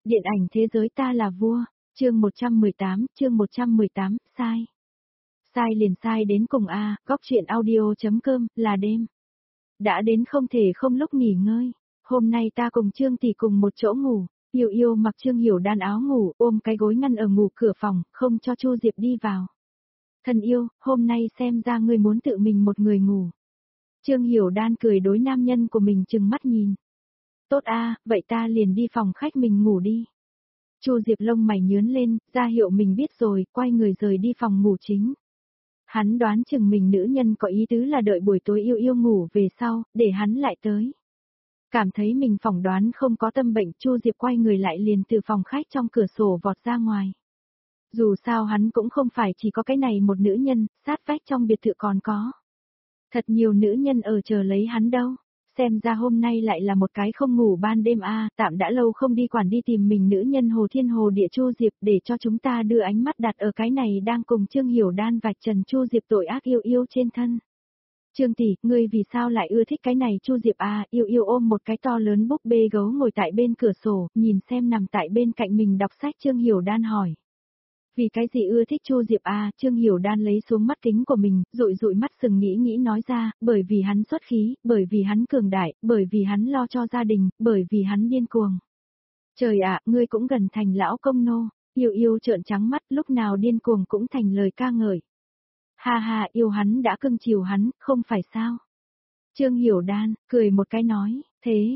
Điện ảnh thế giới ta là vua, chương 118, sai. Sai liền sai đến cùng a, góc truyện audio.com, là đêm. Đã đến không thể không lúc nghỉ ngơi. Hôm nay ta cùng Trương tỷ cùng một chỗ ngủ, Yêu Yêu mặc Trương Hiểu Đan áo ngủ, ôm cái gối ngăn ở ngủ cửa phòng, không cho Chu Diệp đi vào. Thân yêu, hôm nay xem ra ngươi muốn tự mình một người ngủ. Trương Hiểu Đan cười đối nam nhân của mình trừng mắt nhìn. Tốt a, vậy ta liền đi phòng khách mình ngủ đi. Chu Diệp lông mày nhướng lên, ra hiệu mình biết rồi, quay người rời đi phòng ngủ chính. Hắn đoán chừng mình nữ nhân có ý tứ là đợi buổi tối Yêu Yêu ngủ về sau, để hắn lại tới. Cảm thấy mình phỏng đoán không có tâm bệnh, Chu Diệp quay người lại liền từ phòng khách trong cửa sổ vọt ra ngoài. Dù sao hắn cũng không phải chỉ có cái này một nữ nhân, sát vách trong biệt thự còn có. Thật nhiều nữ nhân ở chờ lấy hắn đâu. Xem ra hôm nay lại là một cái không ngủ ban đêm a, tạm đã lâu không đi quản đi tìm mình nữ nhân Hồ Thiên Hồ Địa Chu Diệp để cho chúng ta đưa ánh mắt đặt ở cái này đang cùng Trương Hiểu Đan vạch trần Chu Diệp tội ác Yêu Yêu trên thân. Trương tỷ, ngươi vì sao lại ưa thích cái này Chu Diệp a? Yêu Yêu ôm một cái to lớn búp bê gấu ngồi tại bên cửa sổ, nhìn xem nằm tại bên cạnh mình đọc sách Trương Hiểu Đan hỏi. Vì cái gì ưa thích Chu Diệp a? Trương Hiểu Đan lấy xuống mắt kính của mình, dụi dụi mắt sừng nghĩ nói ra, bởi vì hắn xuất khí, bởi vì hắn cường đại, bởi vì hắn lo cho gia đình, bởi vì hắn điên cuồng. Trời ạ, ngươi cũng gần thành lão công nô. Yêu Yêu trợn trắng mắt, lúc nào điên cuồng cũng thành lời ca ngợi. Ha ha, yêu hắn đã cưng chiều hắn, không phải sao? Trương Hiểu Đan, cười một cái nói, thế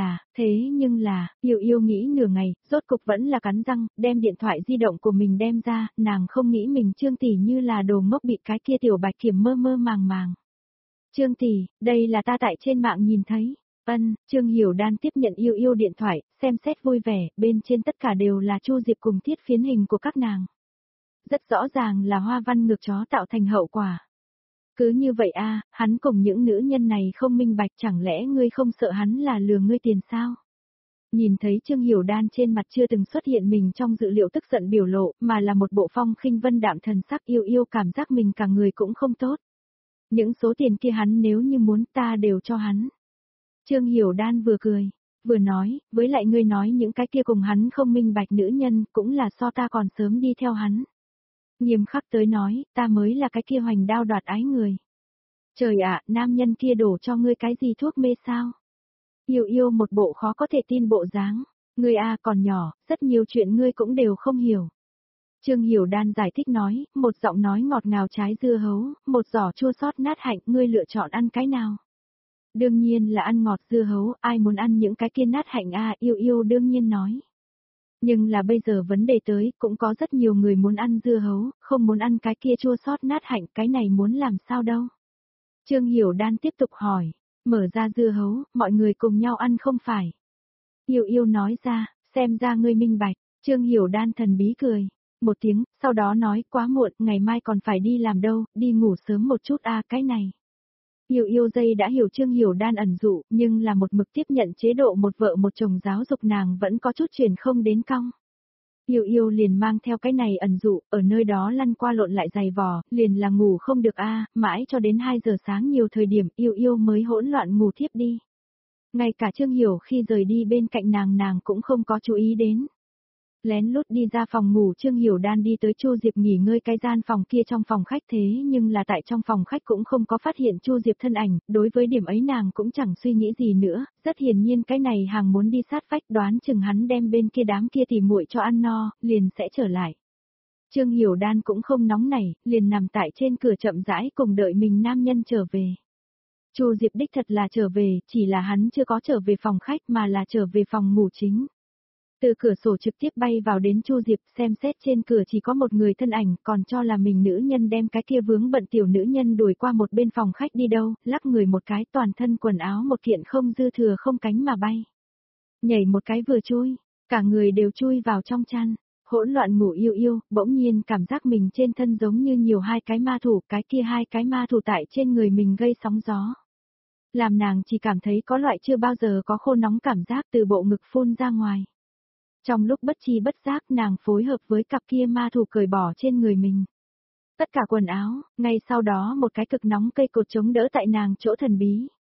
nhưng là, Yêu Yêu nghĩ nửa ngày, rốt cục vẫn là cắn răng, đem điện thoại di động của mình đem ra, nàng không nghĩ mình Trương tỷ như là đồ ngốc bị cái kia tiểu bạch kiểm mơ mơ màng màng. Trương tỷ, đây là ta tại trên mạng nhìn thấy. Trương Hiểu Đan tiếp nhận Yêu Yêu điện thoại, xem xét vui vẻ, bên trên tất cả đều là Chu Diệp cùng thiết phiến hình của các nàng. Rất rõ ràng là hoa văn ngược chó tạo thành hậu quả. Cứ như vậy a, hắn cùng những nữ nhân này không minh bạch, chẳng lẽ ngươi không sợ hắn là lừa ngươi tiền sao? Nhìn thấy Trương Hiểu Đan trên mặt chưa từng xuất hiện mình trong dự liệu tức giận biểu lộ, mà là một bộ phong khinh vân đạm thần sắc. Yêu Yêu cảm giác mình cả người cũng không tốt. Những số tiền kia hắn nếu như muốn ta đều cho hắn. Trương Hiểu Đan vừa cười, vừa nói, với lại ngươi nói những cái kia cùng hắn không minh bạch nữ nhân cũng là so ta còn sớm đi theo hắn. Nghiêm khắc tới nói, ta mới là cái kia hoành đao đoạt ái người. Trời ạ, nam nhân kia đổ cho ngươi cái gì thuốc mê sao? Yêu Yêu một bộ khó có thể tin bộ dáng. Ngươi a còn nhỏ, rất nhiều chuyện ngươi cũng đều không hiểu. Trương Hiểu Đan giải thích nói, một giọng nói ngọt ngào trái dưa hấu, một giỏ chua xót nát hạnh, ngươi lựa chọn ăn cái nào? Đương nhiên là ăn ngọt dưa hấu, ai muốn ăn những cái kia nát hạnh a? Yêu Yêu đương nhiên nói. Nhưng là bây giờ vấn đề tới, cũng có rất nhiều người muốn ăn dưa hấu, không muốn ăn cái kia chua xót nát hạnh, cái này muốn làm sao đâu? Trương Hiểu Đan tiếp tục hỏi, mở ra dưa hấu, mọi người cùng nhau ăn không phải? Yêu Yêu nói ra, xem ra ngươi minh bạch. Trương Hiểu Đan thần bí cười một tiếng, sau đó nói, quá muộn, ngày mai còn phải đi làm đâu, đi ngủ sớm một chút a, cái này. Yêu Yêu dây đã hiểu Trương Hiểu Đan ẩn dụ, nhưng là một mực tiếp nhận chế độ một vợ một chồng giáo dục nàng vẫn có chút chuyển không đến cong. Yêu Yêu liền mang theo cái này ẩn dụ, ở nơi đó lăn qua lộn lại giày vò, liền là ngủ không được a, mãi cho đến 2 giờ sáng nhiều thời điểm Yêu Yêu mới hỗn loạn ngủ thiếp đi. Ngay cả Trương Hiểu khi rời đi bên cạnh nàng cũng không có chú ý đến. Lén lút đi ra phòng ngủ, Trương Hiểu Đan đi tới Chu Diệp nghỉ ngơi cái gian phòng kia trong phòng khách, thế nhưng là tại trong phòng khách cũng không có phát hiện Chu Diệp thân ảnh, đối với điểm ấy nàng cũng chẳng suy nghĩ gì nữa, rất hiển nhiên cái này hàng muốn đi sát vách, đoán chừng hắn đem bên kia đám kia tỉ muội cho ăn no, liền sẽ trở lại. Trương Hiểu Đan cũng không nóng nảy, liền nằm tại trên cửa chậm rãi cùng đợi mình nam nhân trở về. Chu Diệp đích thật là trở về, chỉ là hắn chưa có trở về phòng khách mà là trở về phòng ngủ chính. Từ cửa sổ trực tiếp bay vào đến Chu Diệp, xem xét trên cửa chỉ có một người thân ảnh, còn cho là mình nữ nhân đem cái kia vướng bận tiểu nữ nhân đuổi qua một bên phòng khách đi đâu, lắc người một cái, toàn thân quần áo một kiện không dư thừa không cánh mà bay. Nhảy một cái vừa chui, cả người đều chui vào trong chăn, hỗn loạn ngủ Yêu Yêu, bỗng nhiên cảm giác mình trên thân giống như nhiều 2 cái ma thủ, cái kia 2 cái ma thủ tại trên người mình gây sóng gió. Làm nàng chỉ cảm thấy có loại chưa bao giờ có khô nóng cảm giác từ bộ ngực phun ra ngoài. Trong lúc bất chi bất giác nàng phối hợp với cặp kia ma thủ cởi bỏ trên người mình. Tất cả quần áo, ngay sau đó một cái cực nóng cây cột chống đỡ tại nàng chỗ thần bí.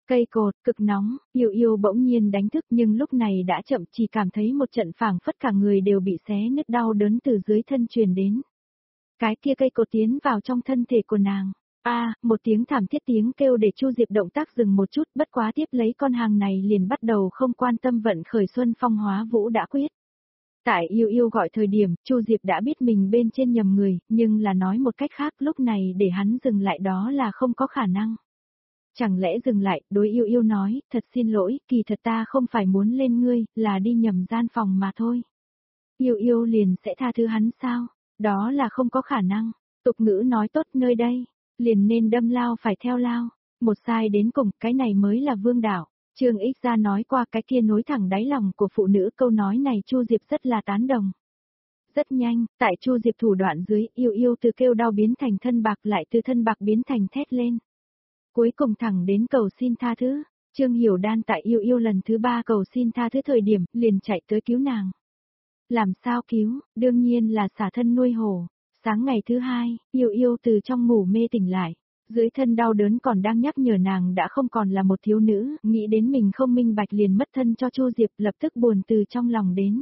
Cây cột, cực nóng, Yêu Yêu bỗng nhiên đánh thức nhưng lúc này đã chậm, chỉ cảm thấy một trận phảng phất cả người đều bị xé nứt đau đớn từ dưới thân truyền đến. Cái kia cây cột tiến vào trong thân thể của nàng. Một tiếng thảm thiết tiếng kêu để Chu Diệp động tác dừng một chút, bất quá tiếp lấy con hàng này liền bắt đầu không quan tâm vận khởi xuân phong hóa vũ đã quyết. Tại Yêu Yêu gọi thời điểm, Chu Diệp đã biết mình bên trên nhầm người, nhưng là nói một cách khác lúc này để hắn dừng lại đó là không có khả năng. Chẳng lẽ dừng lại, đối Yêu Yêu nói, thật xin lỗi, kỳ thật ta không phải muốn lên ngươi, là đi nhầm gian phòng mà thôi. Yêu Yêu liền sẽ tha thứ hắn sao? Đó là không có khả năng. Tục ngữ nói tốt nơi đây, liền nên đâm lao phải theo lao. Một sai đến cùng, cái này mới là vương đạo. Trương Ích ra nói qua cái kia nối thẳng đáy lòng của phụ nữ, câu nói này Chu Diệp rất là tán đồng. Rất nhanh, tại Chu Diệp thủ đoạn dưới, Yêu Yêu từ kêu đau biến thành thân bạc, lại từ thân bạc biến thành thét lên. Cuối cùng thẳng đến cầu xin tha thứ, Trương Hiểu Đan tại Yêu Yêu lần thứ 3 cầu xin tha thứ thời điểm, liền chạy tới cứu nàng. Làm sao cứu, đương nhiên là xả thân nuôi hổ. Sáng ngày thứ 2, Yêu Yêu từ trong ngủ mê tỉnh lại. Dưới thân đau đớn còn đang nhắc nhở nàng đã không còn là một thiếu nữ, nghĩ đến mình không minh bạch liền mất thân cho Chu Diệp, lập tức buồn từ trong lòng đến.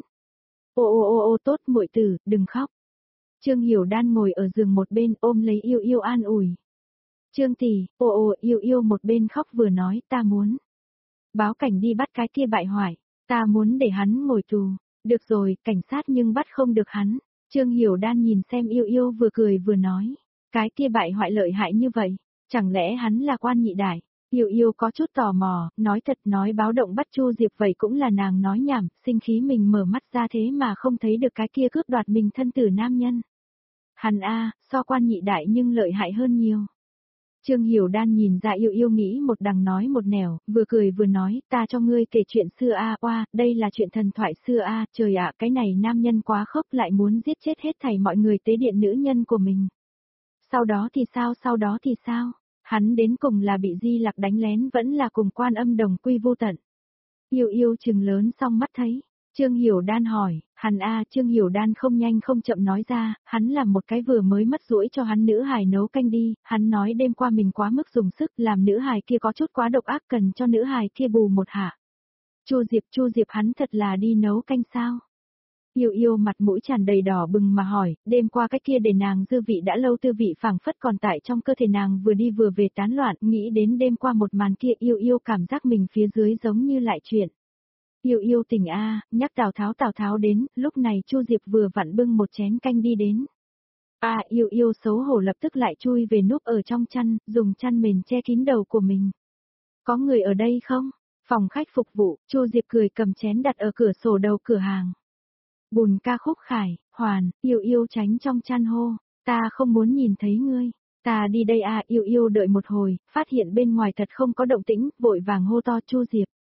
Ô tốt muội tử, đừng khóc. Trương Hiểu Đan ngồi ở giường một bên ôm lấy Yêu Yêu an ủi. Trương tỷ, Yêu Yêu một bên khóc vừa nói, ta muốn báo cảnh đi bắt cái kia bại hoại, ta muốn để hắn ngồi tù. Được rồi, cảnh sát nhưng bắt không được hắn. Trương Hiểu Đan nhìn xem Yêu Yêu vừa cười vừa nói, cái kia bại hoại lợi hại như vậy, chẳng lẽ hắn là quan nhị đại? Yêu Yêu có chút tò mò, nói thật nói báo động bắt Chu Diệp vậy cũng là nàng nói nhảm, sinh khí mình mở mắt ra thế mà không thấy được cái kia cướp đoạt mình thân tử nam nhân. Hắn so quan nhị đại nhưng lợi hại hơn nhiều. Trương Hiểu Đan nhìn ra Yêu Yêu nghĩ một đằng nói một nẻo, vừa cười vừa nói, ta cho ngươi kể chuyện xưa đây là chuyện thần thoại xưa trời ạ, cái này nam nhân quá khốc lại muốn giết chết hết thảy mọi người tế điện nữ nhân của mình. Sau đó thì sao? Hắn đến cùng là bị Di Lặc đánh lén vẫn là cùng Quan Âm đồng quy vô tận. Yêu Yêu trừng lớn xong mắt thấy. Trương Hiểu Đan hỏi, hắn Trương Hiểu Đan không nhanh không chậm nói ra, hắn làm một cái vừa mới mất rũi cho hắn nữ hài nấu canh đi, hắn nói đêm qua mình quá mức dùng sức làm nữ hài kia có chút quá độc ác cần cho nữ hài kia bù một hạ. Chu Diệp hắn thật là đi nấu canh sao? Yêu Yêu mặt mũi tràn đầy đỏ bừng mà hỏi, đêm qua cái kia để nàng dư vị đã lâu tư vị phảng phất còn tại trong cơ thể nàng vừa đi vừa về tán loạn, nghĩ đến đêm qua một màn kia Yêu Yêu cảm giác mình phía dưới giống như lại chuyện. Yêu Yêu tỉnh nhắc Tào Tháo đến, lúc này Chu Diệp vừa vặn bưng một chén canh đi đến. Yêu Yêu xấu hổ lập tức lại chui về núp ở trong chăn, dùng chăn mền che kín đầu của mình. Có người ở đây không? Phòng khách phục vụ, Chu Diệp cười cầm chén đặt ở cửa sổ đầu cửa hàng. Bùn ca khúc khải, hoàn, Yêu Yêu tránh trong chăn hô, ta không muốn nhìn thấy ngươi. Ta đi đây Yêu Yêu đợi một hồi, phát hiện bên ngoài thật không có động tĩnh, vội vàng hô to Chu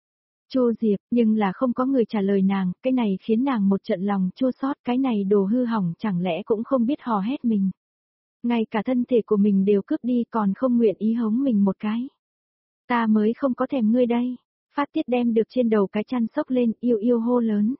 Diệp, nhưng là không có người trả lời nàng, cái này khiến nàng một trận lòng chua xót, cái này đồ hư hỏng chẳng lẽ cũng không biết hò hét mình. Ngay cả thân thể của mình đều cướp đi còn không nguyện ý hống mình một cái. Ta mới không có thèm ngươi đây. Phát tiết đem được trên đầu cái chăn xốc lên, Yêu Yêu hô lớn.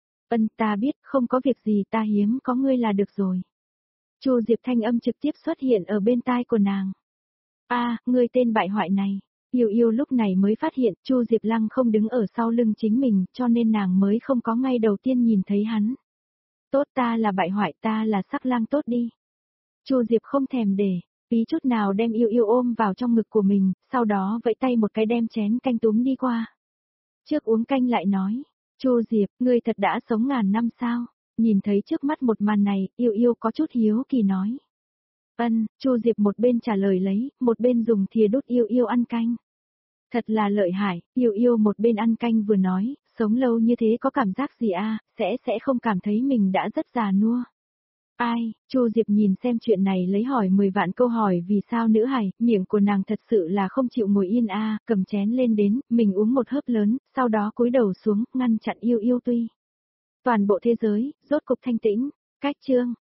Ta biết, không có việc gì, ta hiếm có ngươi là được rồi. Chu Diệp thanh âm trực tiếp xuất hiện ở bên tai của nàng. Ngươi tên bại hoại này. Yêu Yêu lúc này mới phát hiện Chu Diệp Lăng không đứng ở sau lưng chính mình, cho nên nàng mới không có ngay đầu tiên nhìn thấy hắn. Tốt, ta là bại hoại, ta là sắc lang tốt đi. Chu Diệp không thèm để ý chút nào đem Yêu Yêu ôm vào trong ngực của mình, sau đó vẫy tay một cái đem chén canh túm đi qua. Trước uống canh lại nói, Chu Diệp, ngươi thật đã sống ngàn năm sao? Nhìn thấy trước mắt một màn này, Yêu Yêu có chút hiếu kỳ nói. Chu Diệp một bên trả lời lấy, một bên dùng thìa đút Yêu Yêu ăn canh. Thật là lợi hại, Yêu Yêu một bên ăn canh vừa nói, sống lâu như thế có cảm giác gì sẽ không cảm thấy mình đã rất già nua. Chu Diệp nhìn xem chuyện này lấy hỏi 10 vạn câu hỏi vì sao nữ hài, miệng của nàng thật sự là không chịu ngồi yên cầm chén lên đến, mình uống một hớp lớn, sau đó cúi đầu xuống, ngăn chặn Yêu Yêu tuy. Toàn bộ thế giới, rốt cục thanh tĩnh, cách chương.